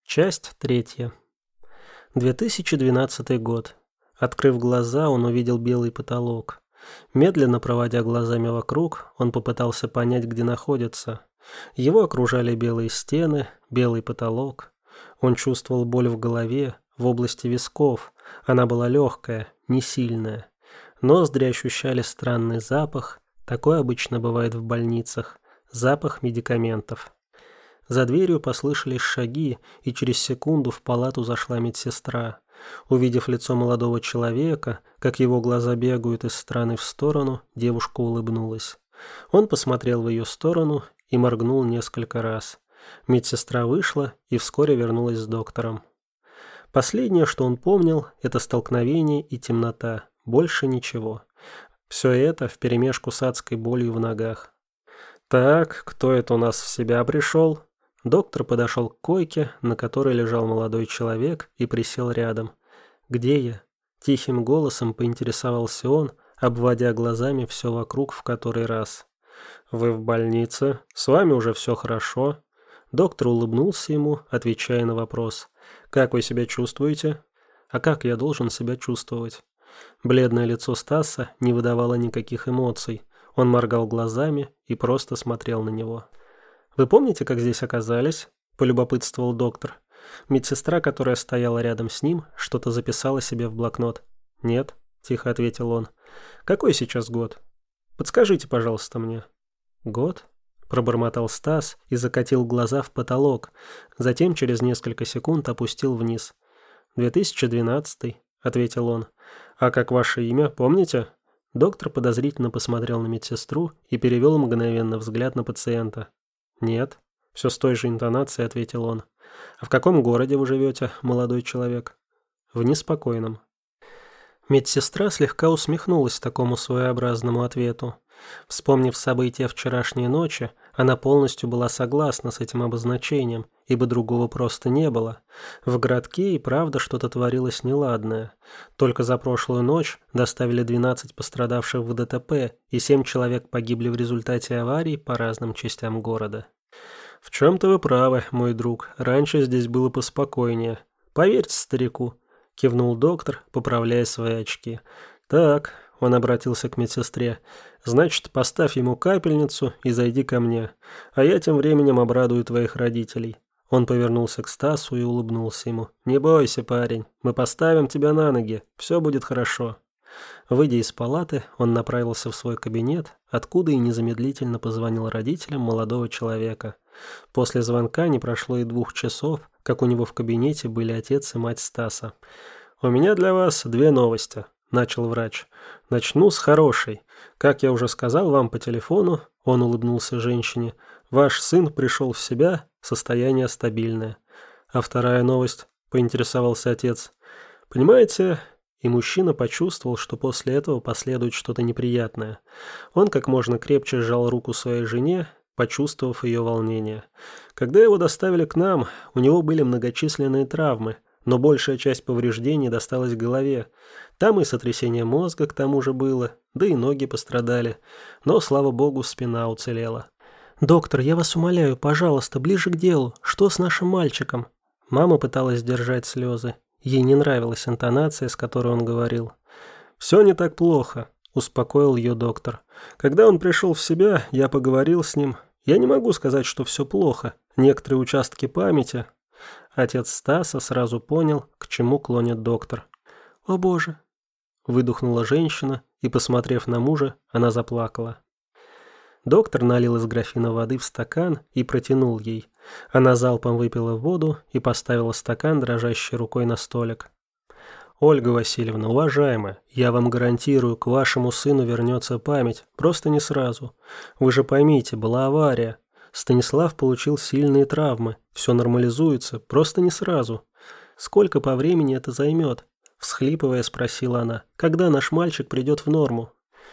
Часть третья. 2012 год. Открыв глаза, он увидел белый потолок. Медленно проводя глазами вокруг, он попытался понять, где находится. Его окружали белые стены, белый потолок. Он чувствовал боль в голове, в области висков. Она была легкая, не сильная. Ноздри ощущали странный запах. Такой обычно бывает в больницах. Запах медикаментов. За дверью послышались шаги, и через секунду в палату зашла медсестра. Увидев лицо молодого человека, как его глаза бегают из стороны в сторону, девушка улыбнулась. Он посмотрел в ее сторону и моргнул несколько раз. Медсестра вышла и вскоре вернулась с доктором. Последнее, что он помнил, это столкновение и темнота. Больше ничего. Все это вперемешку с адской болью в ногах. «Так, кто это у нас в себя пришел?» Доктор подошел к койке, на которой лежал молодой человек, и присел рядом. «Где я?» – тихим голосом поинтересовался он, обводя глазами все вокруг в который раз. «Вы в больнице? С вами уже все хорошо?» Доктор улыбнулся ему, отвечая на вопрос. «Как вы себя чувствуете?» «А как я должен себя чувствовать?» Бледное лицо Стаса не выдавало никаких эмоций. Он моргал глазами и просто смотрел на него. «Вы помните, как здесь оказались?» – полюбопытствовал доктор. Медсестра, которая стояла рядом с ним, что-то записала себе в блокнот. «Нет», – тихо ответил он. «Какой сейчас год? Подскажите, пожалуйста, мне». «Год?» – пробормотал Стас и закатил глаза в потолок, затем через несколько секунд опустил вниз. «2012», – ответил он. «А как ваше имя, помните?» Доктор подозрительно посмотрел на медсестру и перевел мгновенно взгляд на пациента. «Нет», — все с той же интонацией ответил он. «А в каком городе вы живете, молодой человек?» «В неспокойном». Медсестра слегка усмехнулась такому своеобразному ответу. Вспомнив события вчерашней ночи, она полностью была согласна с этим обозначением, ибо другого просто не было. В городке и правда что-то творилось неладное. Только за прошлую ночь доставили 12 пострадавших в ДТП, и 7 человек погибли в результате аварий по разным частям города. «В чем-то вы правы, мой друг, раньше здесь было поспокойнее. Поверьте старику», — кивнул доктор, поправляя свои очки. «Так», — он обратился к медсестре, — «значит, поставь ему капельницу и зайди ко мне, а я тем временем обрадую твоих родителей». Он повернулся к Стасу и улыбнулся ему. «Не бойся, парень, мы поставим тебя на ноги, все будет хорошо». Выйдя из палаты, он направился в свой кабинет, откуда и незамедлительно позвонил родителям молодого человека. После звонка не прошло и 2 часов, как у него в кабинете были отец и мать Стаса. «У меня для вас 2 новости», – начал врач. «Начну с хорошей. Как я уже сказал вам по телефону», – он улыбнулся женщине, – «ваш сын пришел в себя, состояние стабильное». «А вторая новость?» – поинтересовался отец. «Понимаете...» И мужчина почувствовал, что после этого последует что-то неприятное. Он как можно крепче сжал руку своей жене, почувствовав ее волнение. Когда его доставили к нам, у него были многочисленные травмы, но большая часть повреждений досталась голове. Там и сотрясение мозга к тому же было, да и ноги пострадали. Но, слава богу, спина уцелела. «Доктор, я вас умоляю, пожалуйста, ближе к делу. Что с нашим мальчиком?» Мама пыталась сдержать слезы. Ей не нравилась интонация, с которой он говорил. «Все не так плохо», – успокоил ее доктор. «Когда он пришел в себя, я поговорил с ним. Я не могу сказать, что все плохо. Некоторые участки памяти...» Отец Стаса сразу понял, к чему клонит доктор. «О боже!» – выдохнула женщина, и, посмотрев на мужа, она заплакала. Доктор налил из графина воды в стакан и протянул ей. Она залпом выпила воду и поставила стакан дрожащей рукой на столик. «Ольга Васильевна, уважаемая, я вам гарантирую, к вашему сыну вернется память, просто не сразу. Вы же поймите, была авария. Станислав получил сильные травмы, все нормализуется, просто не сразу. Сколько по времени это займет?» Всхлипывая, спросила она, «когда наш мальчик придет в норму?»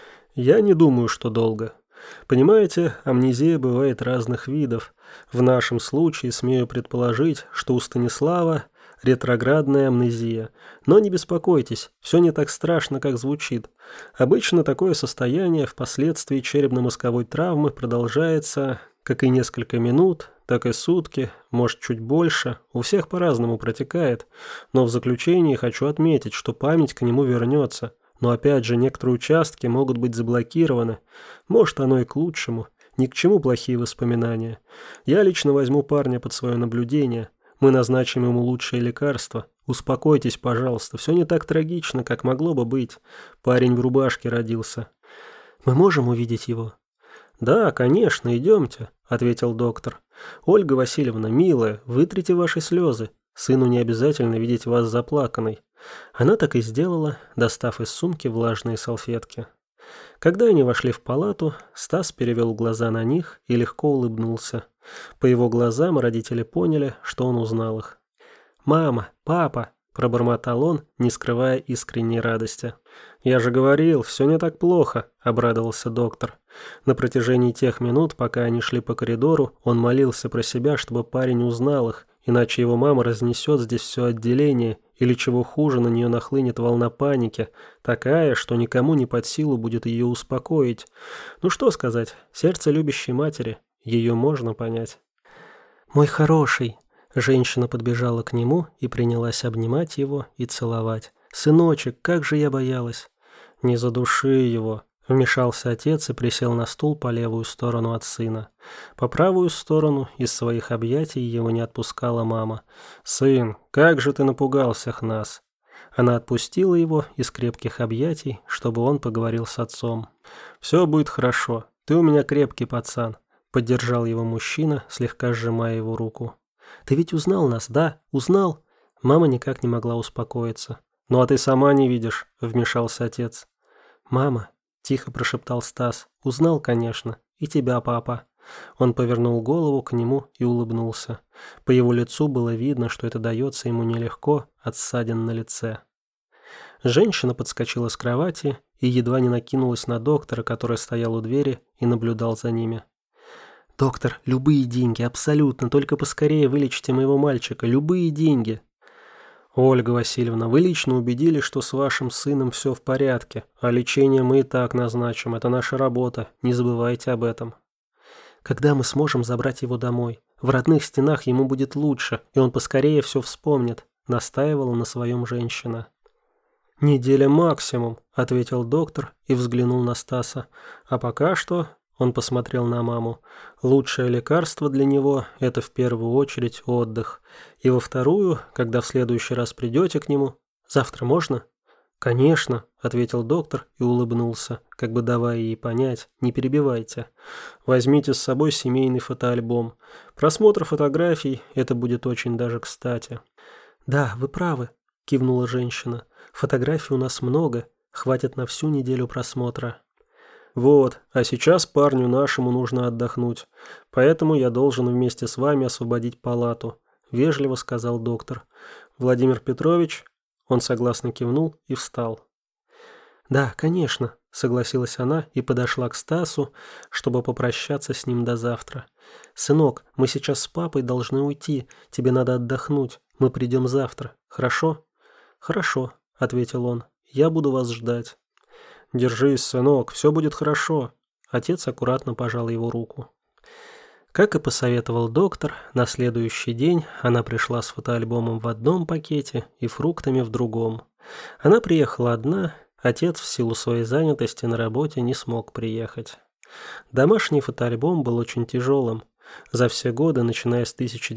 «Я не думаю, что долго. Понимаете, амнезия бывает разных видов. В нашем случае смею предположить, что у Станислава ретроградная амнезия. Но не беспокойтесь, все не так страшно, как звучит. Обычно такое состояние впоследствии черепно-мозговой травмы продолжается, как и несколько минут, так и сутки, может чуть больше, у всех по-разному протекает, но в заключении хочу отметить, что память к нему вернется. Но опять же, некоторые участки могут быть заблокированы. Может, оно и к лучшему. Ни к чему плохие воспоминания. Я лично возьму парня под свое наблюдение. Мы назначим ему лучшее лекарство. Успокойтесь, пожалуйста, все не так трагично, как могло бы быть. Парень в рубашке родился. Мы можем увидеть его? Да, конечно, идемте, ответил доктор. Ольга Васильевна, милая, вытрите ваши слезы. Сыну не обязательно видеть вас заплаканной. Она так и сделала, достав из сумки влажные салфетки. Когда они вошли в палату, Стас перевел глаза на них и легко улыбнулся. По его глазам родители поняли, что он узнал их. «Мама, папа!» – пробормотал он, не скрывая искренней радости. «Я же говорил, все не так плохо», – обрадовался доктор. На протяжении тех минут, пока они шли по коридору, он молился про себя, чтобы парень узнал их, иначе его мама разнесет здесь все отделение, или чего хуже, на нее нахлынет волна паники, такая, что никому не под силу будет ее успокоить. Ну что сказать, сердце любящей матери, ее можно понять. «Мой хороший!» Женщина подбежала к нему и принялась обнимать его и целовать. «Сыночек, как же я боялась!» «Не задуши его!» Вмешался отец и присел на стул по левую сторону от сына. По правую сторону из своих объятий его не отпускала мама. «Сын, как же ты напугал всех нас!» Она отпустила его из крепких объятий, чтобы он поговорил с отцом. «Все будет хорошо. Ты у меня крепкий пацан», — поддержал его мужчина, слегка сжимая его руку. «Ты ведь узнал нас, да? Узнал?» Мама никак не могла успокоиться. «Ну а ты сама не видишь», — вмешался отец. «Мама», — тихо прошептал Стас. «Узнал, конечно. И тебя, папа». Он повернул голову к нему и улыбнулся. По его лицу было видно, что это дается ему нелегко от ссадин на лице. Женщина подскочила с кровати и едва не накинулась на доктора, который стоял у двери и наблюдал за ними. «Доктор, любые деньги, абсолютно, только поскорее вылечите моего мальчика, любые деньги». «Ольга Васильевна, вы лично убедились, что с вашим сыном все в порядке, а лечение мы и так назначим, это наша работа, не забывайте об этом». «Когда мы сможем забрать его домой? В родных стенах ему будет лучше, и он поскорее все вспомнит», — настаивала на своем женщина. «Неделя максимум», — ответил доктор и взглянул на Стаса. «А пока что...» — он посмотрел на маму. «Лучшее лекарство для него — это в первую очередь отдых. И во вторую, когда в следующий раз придете к нему... Завтра можно?» «Конечно», — ответил доктор и улыбнулся, как бы давая ей понять, не перебивайте. «Возьмите с собой семейный фотоальбом. Просмотр фотографий — это будет очень даже кстати». «Да, вы правы», — кивнула женщина. «Фотографий у нас много, хватит на всю неделю просмотра». «Вот, а сейчас парню нашему нужно отдохнуть, поэтому я должен вместе с вами освободить палату», — вежливо сказал доктор. «Владимир Петрович...» Он согласно кивнул и встал. «Да, конечно», — согласилась она и подошла к Стасу, чтобы попрощаться с ним до завтра. «Сынок, мы сейчас с папой должны уйти, тебе надо отдохнуть, мы придем завтра, хорошо?» «Хорошо», — ответил он, — «я буду вас ждать». «Держись, сынок, все будет хорошо», — отец аккуратно пожал его руку. Как и посоветовал доктор, на следующий день она пришла с фотоальбомом в одном пакете и фруктами в другом. Она приехала одна, отец в силу своей занятости на работе не смог приехать. Домашний фотоальбом был очень тяжелым. За все годы, начиная с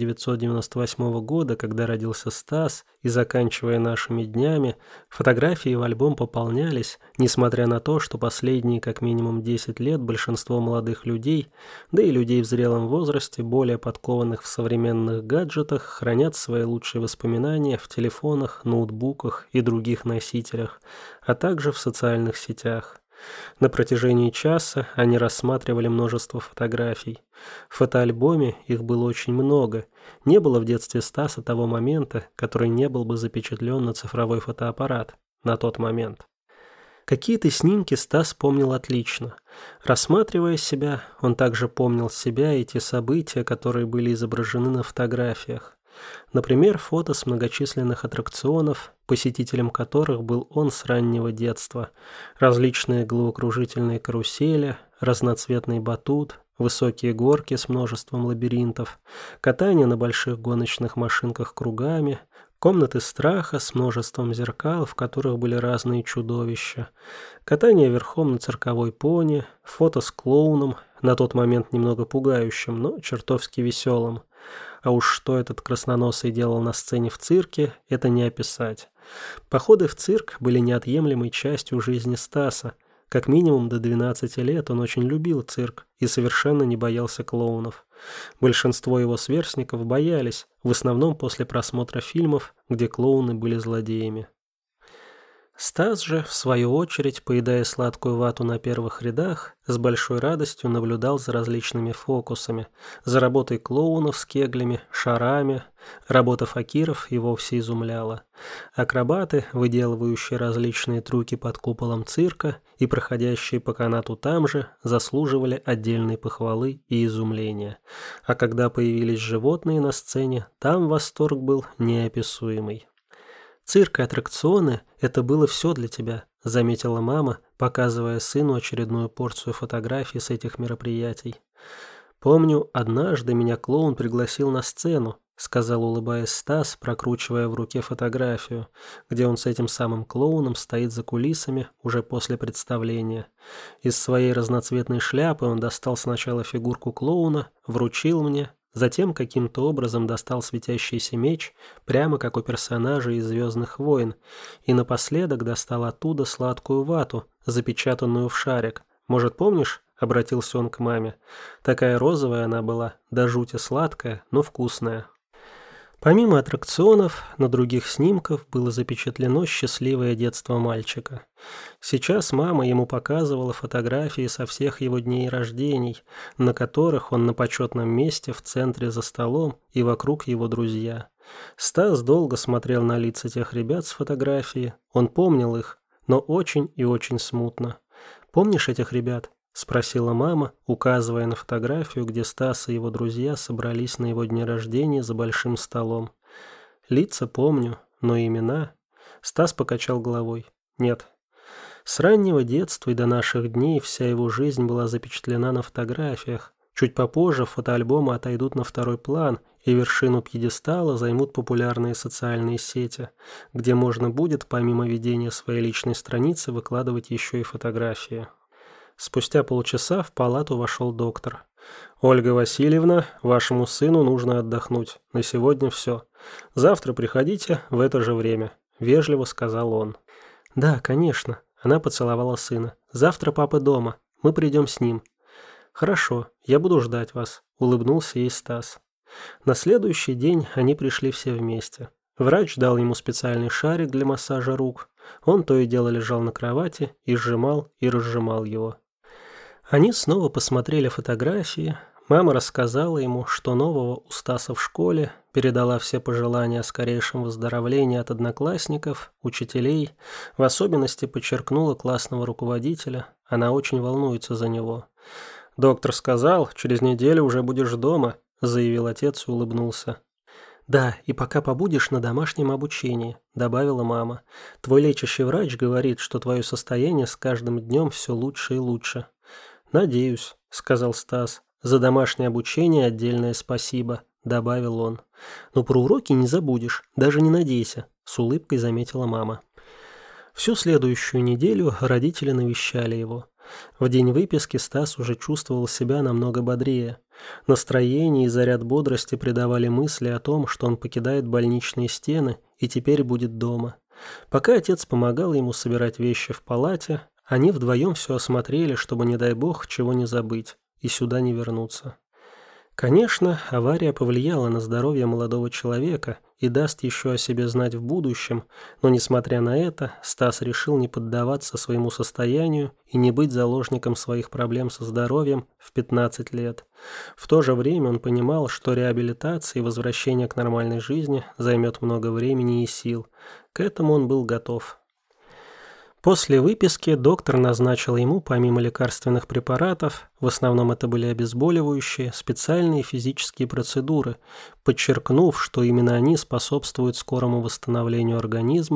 1998 года, когда родился Стас, и заканчивая нашими днями, фотографии в альбом пополнялись, несмотря на то, что последние как минимум 10 лет большинство молодых людей, да и людей в зрелом возрасте, более подкованных в современных гаджетах, хранят свои лучшие воспоминания в телефонах, ноутбуках и других носителях, а также в социальных сетях. На протяжении часа они рассматривали множество фотографий. В фотоальбоме их было очень много. Не было в детстве Стаса того момента, который не был бы запечатлен на цифровой фотоаппарат на тот момент. Какие-то снимки Стас помнил отлично. Рассматривая себя, он также помнил себя и те события, которые были изображены на фотографиях. Например, фото с многочисленных аттракционов, посетителем которых был он с раннего детства. Различные головокружительные карусели, разноцветный батут, высокие горки с множеством лабиринтов, катание на больших гоночных машинках кругами, комнаты страха с множеством зеркал, в которых были разные чудовища, катание верхом на цирковой пони, фото с клоуном, на тот момент немного пугающим, но чертовски веселым. А уж что этот красноносый делал на сцене в цирке, это не описать. Походы в цирк были неотъемлемой частью жизни Стаса. Как минимум до 12 лет он очень любил цирк и совершенно не боялся клоунов. Большинство его сверстников боялись, в основном после просмотра фильмов, где клоуны были злодеями. Стас же, в свою очередь, поедая сладкую вату на первых рядах, с большой радостью наблюдал за различными фокусами, за работой клоунов с кеглями, шарами. Работа факиров и вовсе изумляла. Акробаты, выделывающие различные трюки под куполом цирка и проходящие по канату там же, заслуживали отдельной похвалы и изумления. А когда появились животные на сцене, там восторг был неописуемый. «Цирк и аттракционы – это было все для тебя», – заметила мама, показывая сыну очередную порцию фотографий с этих мероприятий. «Помню, однажды меня клоун пригласил на сцену», – сказал, улыбаясь Стас, прокручивая в руке фотографию, где он с этим самым клоуном стоит за кулисами уже после представления. Из своей разноцветной шляпы он достал сначала фигурку клоуна, вручил мне, затем каким-то образом достал светящийся меч, прямо как у персонажей из «Звездных войн», и напоследок достал оттуда сладкую вату, запечатанную в шарик. «Может, помнишь?» — обратился он к маме. «Такая розовая она была, до жути сладкая, но вкусная». Помимо аттракционов, на других снимках было запечатлено счастливое детство мальчика. Сейчас мама ему показывала фотографии со всех его дней рождений, на которых он на почетном месте в центре за столом и вокруг его друзья. Стас долго смотрел на лица тех ребят с фотографии, он помнил их, но очень и очень смутно. «Помнишь этих ребят?» — спросила мама, указывая на фотографию, где Стас и его друзья собрались на его дне рождения за большим столом. «Лица помню, но имена...» Стас покачал головой. «Нет». С раннего детства и до наших дней вся его жизнь была запечатлена на фотографиях. Чуть попозже фотоальбомы отойдут на второй план, и вершину пьедестала займут популярные социальные сети, где можно будет, помимо ведения своей личной страницы, выкладывать еще и фотографии. Спустя полчаса в палату вошел доктор. «Ольга Васильевна, вашему сыну нужно отдохнуть. На сегодня все. Завтра приходите в это же время», — вежливо сказал он. «Да, конечно», — она поцеловала сына. «Завтра папа дома. Мы придем с ним». «Хорошо, я буду ждать вас», — улыбнулся ей Стас. На следующий день они пришли все вместе. Врач дал ему специальный шарик для массажа рук. Он то и дело лежал на кровати и сжимал и разжимал его. Они снова посмотрели фотографии. Мама рассказала ему, что нового у Стаса в школе, передала все пожелания о скорейшем выздоровлении от одноклассников, учителей, в особенности подчеркнула классного руководителя. Она очень волнуется за него. «Доктор сказал, через неделю уже будешь дома», — заявил отец и улыбнулся. «Да, и пока побудешь на домашнем обучении», — добавила мама. «Твой лечащий врач говорит, что твое состояние с каждым днем все лучше и лучше». «Надеюсь», — сказал Стас. «За домашнее обучение отдельное спасибо», — добавил он. «Но про уроки не забудешь, даже не надейся», — с улыбкой заметила мама. Всю следующую неделю родители навещали его. В день выписки Стас уже чувствовал себя намного бодрее. Настроение и заряд бодрости придавали мысли о том, что он покидает больничные стены и теперь будет дома. Пока отец помогал ему собирать вещи в палате, они вдвоем все осмотрели, чтобы, не дай бог, чего не забыть и сюда не вернуться. Конечно, авария повлияла на здоровье молодого человека и даст еще о себе знать в будущем, но, несмотря на это, Стас решил не поддаваться своему состоянию и не быть заложником своих проблем со здоровьем в 15 лет. В то же время он понимал, что реабилитация и возвращение к нормальной жизни займет много времени и сил. К этому он был готов. После выписки доктор назначил ему, помимо лекарственных препаратов, в основном это были обезболивающие, специальные физические процедуры, подчеркнув, что именно они способствуют скорому восстановлению организма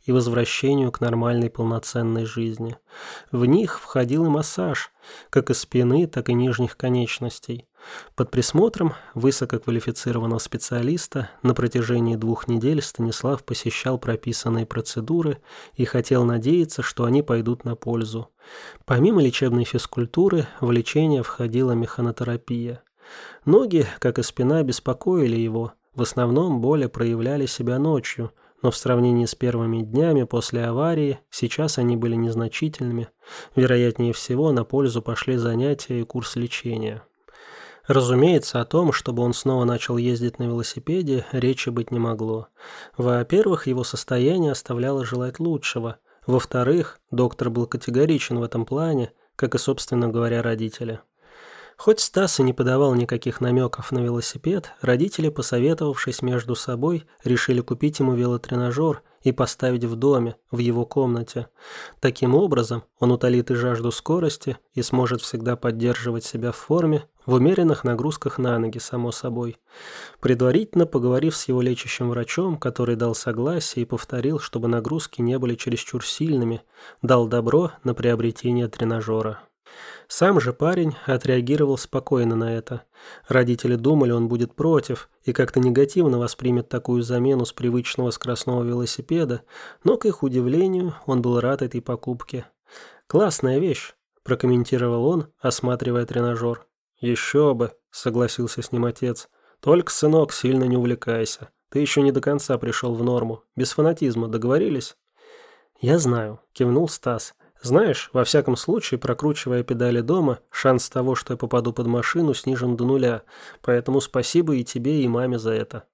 и возвращению к нормальной полноценной жизни. В них входил и массаж, как и спины, так и нижних конечностей. Под присмотром высококвалифицированного специалиста на протяжении 2 недель Станислав посещал прописанные процедуры и хотел надеяться, что они пойдут на пользу. Помимо лечебной физкультуры, в лечение входила механотерапия. Ноги, как и спина, беспокоили его. В основном боли проявляли себя ночью, но в сравнении с первыми днями после аварии сейчас они были незначительными. Вероятнее всего, на пользу пошли занятия и курс лечения. Разумеется, о том, чтобы он снова начал ездить на велосипеде, речи быть не могло. Во-первых, его состояние оставляло желать лучшего. Во-вторых, доктор был категоричен в этом плане, как и, собственно говоря, родители. Хоть Стас и не подавал никаких намеков на велосипед, родители, посоветовавшись между собой, решили купить ему велотренажер и поставить в доме, в его комнате. Таким образом, он утолит и жажду скорости и сможет всегда поддерживать себя в форме, в умеренных нагрузках на ноги, само собой. Предварительно поговорив с его лечащим врачом, который дал согласие и повторил, чтобы нагрузки не были чересчур сильными, дал добро на приобретение тренажера. Сам же парень отреагировал спокойно на это. Родители думали, он будет против и как-то негативно воспримет такую замену с привычного скоростного велосипеда, но, к их удивлению, он был рад этой покупке. «Классная вещь», – прокомментировал он, осматривая тренажер. «Еще бы», – согласился с ним отец. «Только, сынок, сильно не увлекайся. Ты еще не до конца пришел в норму. Без фанатизма, договорились?» «Я знаю», – кивнул Стас. «Знаешь, во всяком случае, прокручивая педали дома, шанс того, что я попаду под машину, снижен до 0, поэтому спасибо и тебе, и маме за это».